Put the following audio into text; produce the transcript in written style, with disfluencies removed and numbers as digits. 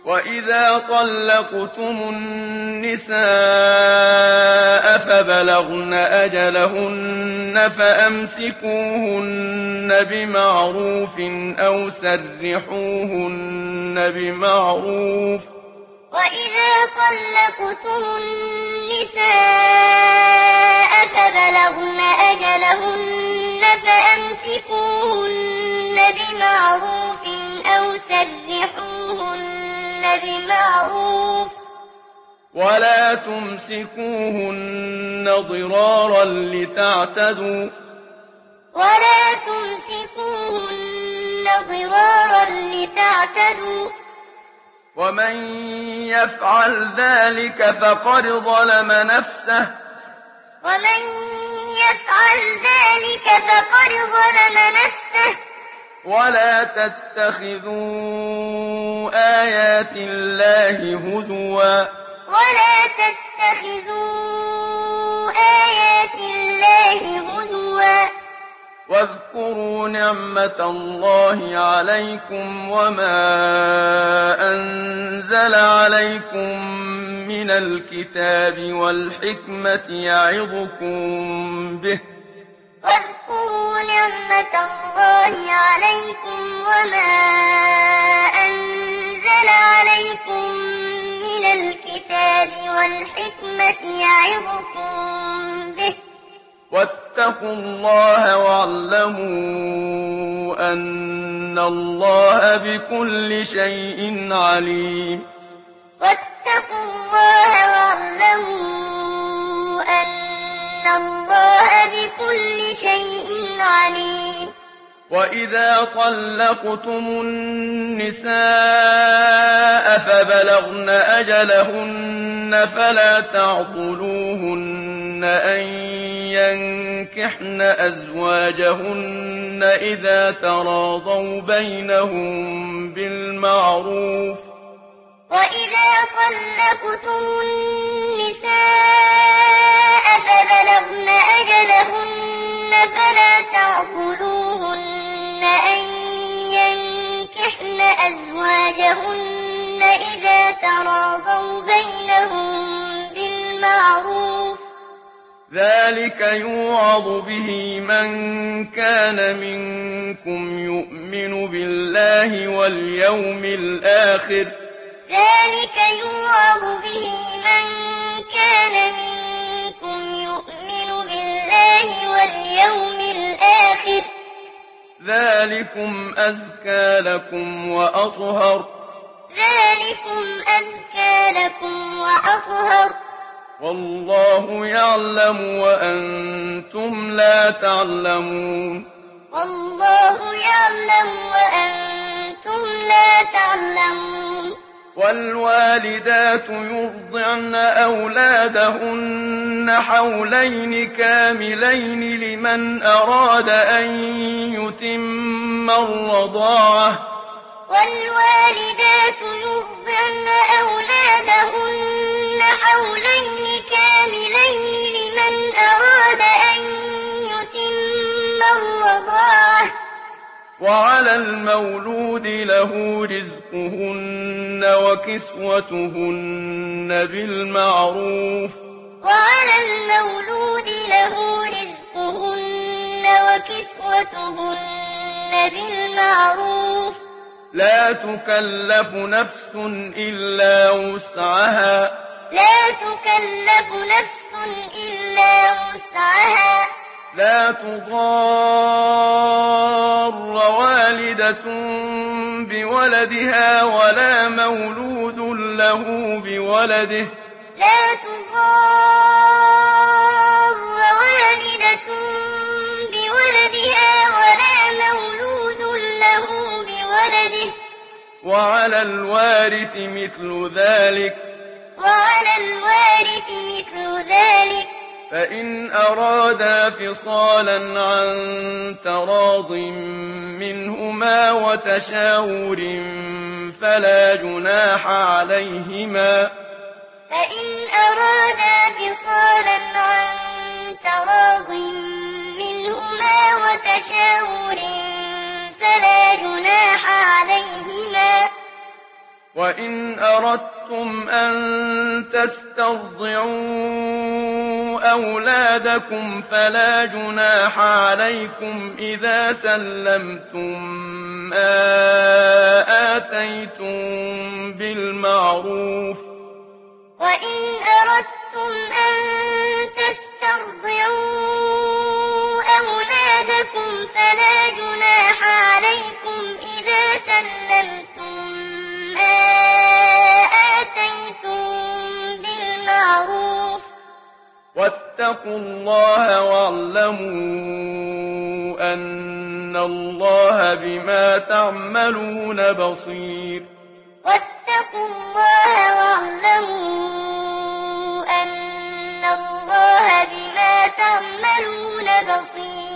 وإذا طلقتم النساء فبلغن أجلهن فأمسكوهن بمعروف أو سرحوهن بمعروف. وإذا طلقتم النساء فبلغن أجلهن فأمسكوهن بمعروف أو سرحوهن بمعروف ولا تمسكوهن ضرارا لتعتدوا ومن يفعل ذلك فقد ظلم نفسه ولا تتخذوا آيات الله هزوا واذكروا نعمة الله عليكم وما أنزل عليكم من الكتاب والحكمة يعظكم به واتقوا الله واعلموا أن الله بكل شيء عليم. وإذا طلقتم النساء فبلغن أجلهن فلا تعضلوهن أن ينكحن أزواجهن إذا تراضوا بينهم بالمعروف. وإذا طلقتم النساء فبلغن أجلهن فلا تعضلوهن أن ينكحن أزواجهن إذا تراضوا بينهم بالمعروف ذلك يوعظ به من كان منكم يؤمن بالله واليوم الآخر ذلكم أزكى لكم وأطهر والله يعلم وأنتم لا تعلمون. والوالدات يرضعن أولادهن حولين كاملين لمن أراد أن يتم الرضاعة وعلى المولود له رزقهن وكسوتهن بالمعروف لا تكلف نفس إلا وسعها لا تضار والدة بولدها ولا مولود له بولده وعلى الوارث مثل ذلك فإن أرادا فصالا عن تراض منهما وتشاور فلا جناح عليهما وإن أردتم أن تسترضعوا أولادكم فلا جناح عليكم إذا سلمتم ما آتيتم بالمعروف وإن أردتم أن تسترضعوا أولادكم فلا جناح عليكم إذا سلمتم ما آتيتم بالمعروف واتقوا الله واعلموا أن الله بما تعملون بصير واتقوا الله واعلموا أن الله بما تعملون بصير